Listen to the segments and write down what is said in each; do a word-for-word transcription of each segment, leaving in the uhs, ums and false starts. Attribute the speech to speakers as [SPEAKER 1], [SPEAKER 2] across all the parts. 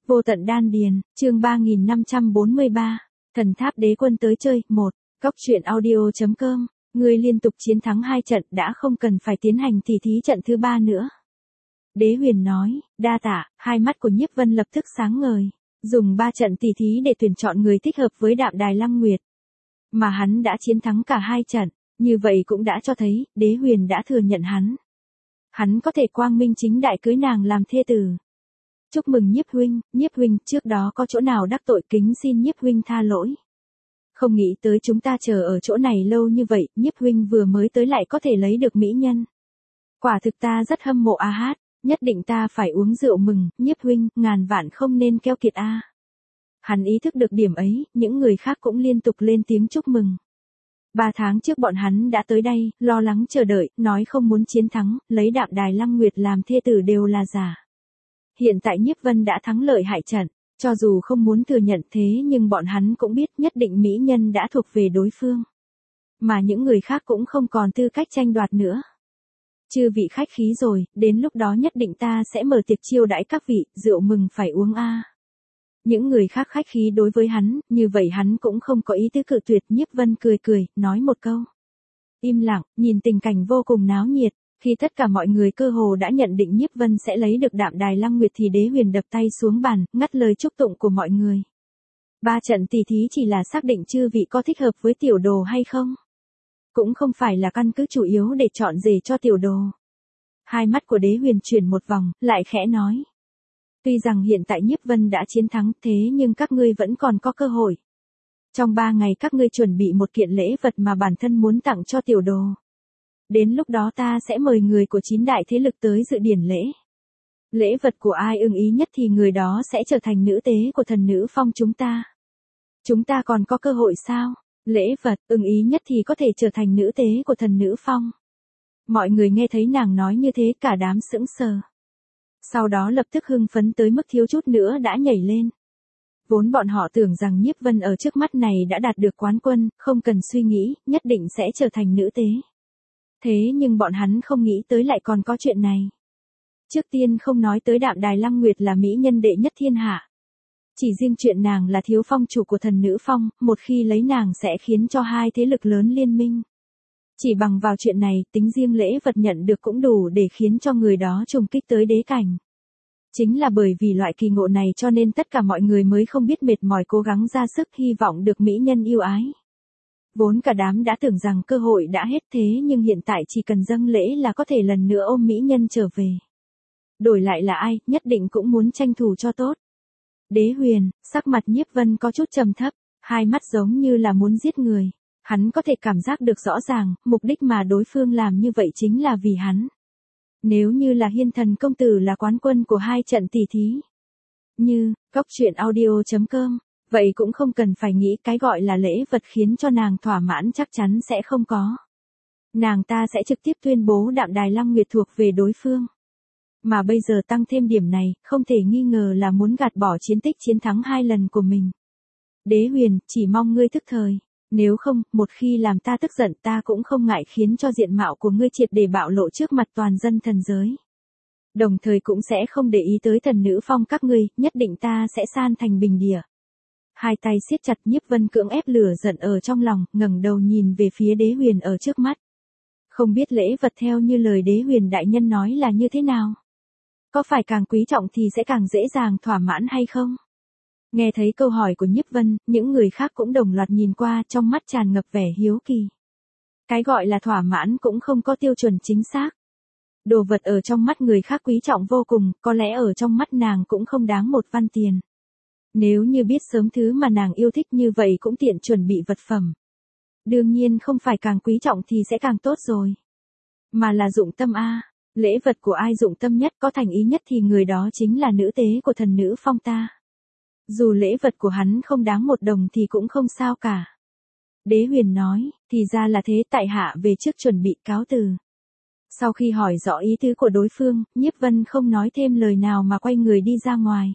[SPEAKER 1] Vô tận đan điền, chương ba nghìn năm trăm bốn mươi ba, thần tháp đế quân tới chơi, một, Cóc truyện audio.com, ngươi liên tục chiến thắng hai trận đã không cần phải tiến hành tỉ thí trận thứ ba nữa. Đế Huyền nói, đa tạ, hai mắt của Nhiếp Vân lập tức sáng ngời, dùng ba trận tỉ thí để tuyển chọn người thích hợp với Đạm Đài Lăng Nguyệt. Mà hắn đã chiến thắng cả hai trận, như vậy cũng đã cho thấy, Đế Huyền đã thừa nhận hắn. Hắn có thể quang minh chính đại cưới nàng làm thê tử. Chúc mừng Nhiếp huynh, Nhiếp huynh, trước đó có chỗ nào đắc tội kính xin Nhiếp huynh tha lỗi. Không nghĩ tới chúng ta chờ ở chỗ này lâu như vậy, Nhiếp huynh vừa mới tới lại có thể lấy được mỹ nhân. Quả thực ta rất hâm mộ A Hát, nhất định ta phải uống rượu mừng, Nhiếp huynh, ngàn vạn không nên keo kiệt a. Hắn ý thức được điểm ấy, những người khác cũng liên tục lên tiếng chúc mừng. Ba tháng trước bọn hắn đã tới đây, lo lắng chờ đợi, nói không muốn chiến thắng, lấy Đạm Đài Lăng Nguyệt làm thê tử đều là giả. Hiện tại Nhiếp Vân đã thắng lợi hại trận, cho dù không muốn thừa nhận thế nhưng bọn hắn cũng biết nhất định mỹ nhân đã thuộc về đối phương. Mà những người khác cũng không còn tư cách tranh đoạt nữa. Chư vị khách khí rồi, đến lúc đó nhất định ta sẽ mở tiệc chiêu đãi các vị, rượu mừng phải uống a. Những người khác khách khí đối với hắn, như vậy hắn cũng không có ý tứ cự tuyệt. Nhiếp Vân cười cười, nói một câu. Im lặng, nhìn tình cảnh vô cùng náo nhiệt. Khi tất cả mọi người cơ hồ đã nhận định Nhiếp Vân sẽ lấy được Đạm Đài Lăng Nguyệt thì Đế Huyền đập tay xuống bàn, ngắt lời chúc tụng của mọi người. Ba trận tỉ thí chỉ là xác định chư vị có thích hợp với tiểu đồ hay không. Cũng không phải là căn cứ chủ yếu để chọn rể cho tiểu đồ. Hai mắt của Đế Huyền chuyển một vòng, lại khẽ nói. Tuy rằng hiện tại Nhiếp Vân đã chiến thắng thế nhưng các ngươi vẫn còn có cơ hội. Trong ba ngày các ngươi chuẩn bị một kiện lễ vật mà bản thân muốn tặng cho tiểu đồ. Đến lúc đó ta sẽ mời người của chín đại thế lực tới dự điển lễ. Lễ vật của ai ưng ý nhất thì người đó sẽ trở thành nữ tế của thần nữ phong chúng ta. Chúng ta còn có cơ hội sao? Lễ vật ưng ý nhất thì có thể trở thành nữ tế của thần nữ phong. Mọi người nghe thấy nàng nói như thế cả đám sững sờ. Sau đó lập tức hưng phấn tới mức thiếu chút nữa đã nhảy lên. Vốn bọn họ tưởng rằng Nhiếp Vân ở trước mắt này đã đạt được quán quân, không cần suy nghĩ, nhất định sẽ trở thành nữ tế. Thế nhưng bọn hắn không nghĩ tới lại còn có chuyện này. Trước tiên không nói tới Đạm Đài Lăng Nguyệt là mỹ nhân đệ nhất thiên hạ. Chỉ riêng chuyện nàng là thiếu phong chủ của thần nữ phong, một khi lấy nàng sẽ khiến cho hai thế lực lớn liên minh. Chỉ bằng vào chuyện này, tính riêng lễ vật nhận được cũng đủ để khiến cho người đó trùng kích tới đế cảnh. Chính là bởi vì loại kỳ ngộ này cho nên tất cả mọi người mới không biết mệt mỏi cố gắng ra sức hy vọng được mỹ nhân yêu ái. Vốn cả đám đã tưởng rằng cơ hội đã hết thế nhưng hiện tại chỉ cần dâng lễ là có thể lần nữa ôm mỹ nhân trở về. Đổi lại là ai, nhất định cũng muốn tranh thủ cho tốt. Đế Huyền, sắc mặt Nhiếp Vân có chút trầm thấp, hai mắt giống như là muốn giết người. Hắn có thể cảm giác được rõ ràng, mục đích mà đối phương làm như vậy chính là vì hắn. Nếu như là Hiên Thần công tử là quán quân của hai trận tỉ thí. Như, Cóc truyện audio.com. Vậy cũng không cần phải nghĩ cái gọi là lễ vật khiến cho nàng thỏa mãn chắc chắn sẽ không có. Nàng ta sẽ trực tiếp tuyên bố Đạm Đài Lăng Nguyệt thuộc về đối phương. Mà bây giờ tăng thêm điểm này, không thể nghi ngờ là muốn gạt bỏ chiến tích chiến thắng hai lần của mình. Đế Huyền, chỉ mong ngươi thức thời. Nếu không, một khi làm ta tức giận ta cũng không ngại khiến cho diện mạo của ngươi triệt để bạo lộ trước mặt toàn dân thần giới. Đồng thời cũng sẽ không để ý tới thần nữ phong các ngươi, nhất định ta sẽ san thành bình địa. Hai tay siết chặt. Nhiếp Vân cưỡng ép lửa giận ở trong lòng, ngẩng đầu nhìn về phía Đế Huyền ở trước mắt. Không biết lễ vật theo như lời Đế Huyền đại nhân nói là như thế nào? Có phải càng quý trọng thì sẽ càng dễ dàng thỏa mãn hay không? Nghe thấy câu hỏi của Nhiếp Vân, những người khác cũng đồng loạt nhìn qua, trong mắt tràn ngập vẻ hiếu kỳ. Cái gọi là thỏa mãn cũng không có tiêu chuẩn chính xác. Đồ vật ở trong mắt người khác quý trọng vô cùng, có lẽ ở trong mắt nàng cũng không đáng một văn tiền. Nếu như biết sớm thứ mà nàng yêu thích như vậy cũng tiện chuẩn bị vật phẩm. Đương nhiên không phải càng quý trọng thì sẽ càng tốt rồi. Mà là dụng tâm a. Lễ vật của ai dụng tâm nhất có thành ý nhất thì người đó chính là nữ tế của thần nữ phong ta. Dù lễ vật của hắn không đáng một đồng thì cũng không sao cả. Đế Huyền nói, thì ra là thế, tại hạ về trước chuẩn bị cáo từ. Sau khi hỏi rõ ý tứ của đối phương, Nhiếp Vân không nói thêm lời nào mà quay người đi ra ngoài.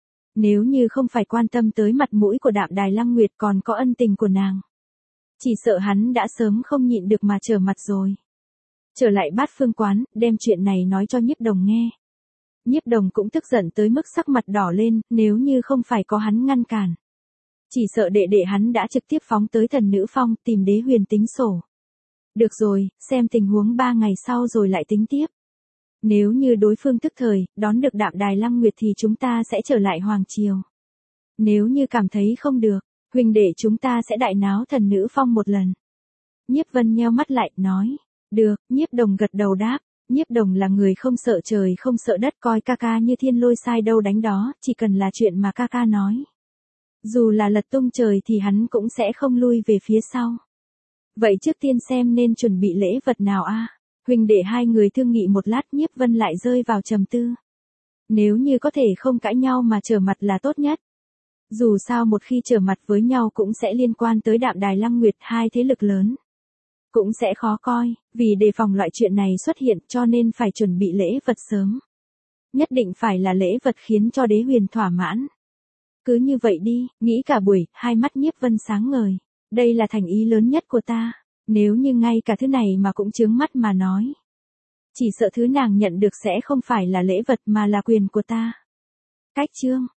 [SPEAKER 1] Nếu như không phải quan tâm tới mặt mũi của Đạm Đài Lăng Nguyệt còn có ân tình của nàng. Chỉ sợ hắn đã sớm không nhịn được mà trở mặt rồi. Trở lại Bát Phương quán, đem chuyện này nói cho Nhiếp Đồng nghe. Nhiếp Đồng cũng tức giận tới mức sắc mặt đỏ lên, nếu như không phải có hắn ngăn cản. Chỉ sợ đệ đệ hắn đã trực tiếp phóng tới Thần Nữ Phong tìm Đế Huyền tính sổ. Được rồi, xem tình huống ba ngày sau rồi lại tính tiếp. Nếu như đối phương tức thời, đón được Đạm Đài Lăng Nguyệt thì chúng ta sẽ trở lại Hoàng Triều. Nếu như cảm thấy không được, huynh đệ chúng ta sẽ đại náo Thần Nữ Phong một lần. Nhiếp Vân nheo mắt lại, nói. Được, Nhiếp Đồng gật đầu đáp. Nhiếp Đồng là người không sợ trời không sợ đất, coi ca ca như thiên lôi sai đâu đánh đó, chỉ cần là chuyện mà ca ca nói. Dù là lật tung trời thì hắn cũng sẽ không lui về phía sau. Vậy trước tiên xem nên chuẩn bị lễ vật nào a? Huynh đệ hai người thương nghị một lát, Nhiếp Vân lại rơi vào trầm tư. Nếu như có thể không cãi nhau mà trở mặt là tốt nhất. Dù sao một khi trở mặt với nhau cũng sẽ liên quan tới Đạm Đài Lăng Nguyệt, hai thế lực lớn. Cũng sẽ khó coi, vì đề phòng loại chuyện này xuất hiện cho nên phải chuẩn bị lễ vật sớm. Nhất định phải là lễ vật khiến cho Đế Huyền thỏa mãn. Cứ như vậy đi, nghĩ cả buổi, hai mắt Nhiếp Vân sáng ngời. Đây là thành ý lớn nhất của ta, nếu như ngay cả thứ này mà cũng chướng mắt mà nói. Chỉ sợ thứ nàng nhận được sẽ không phải là lễ vật mà là quyền của ta. Cách chương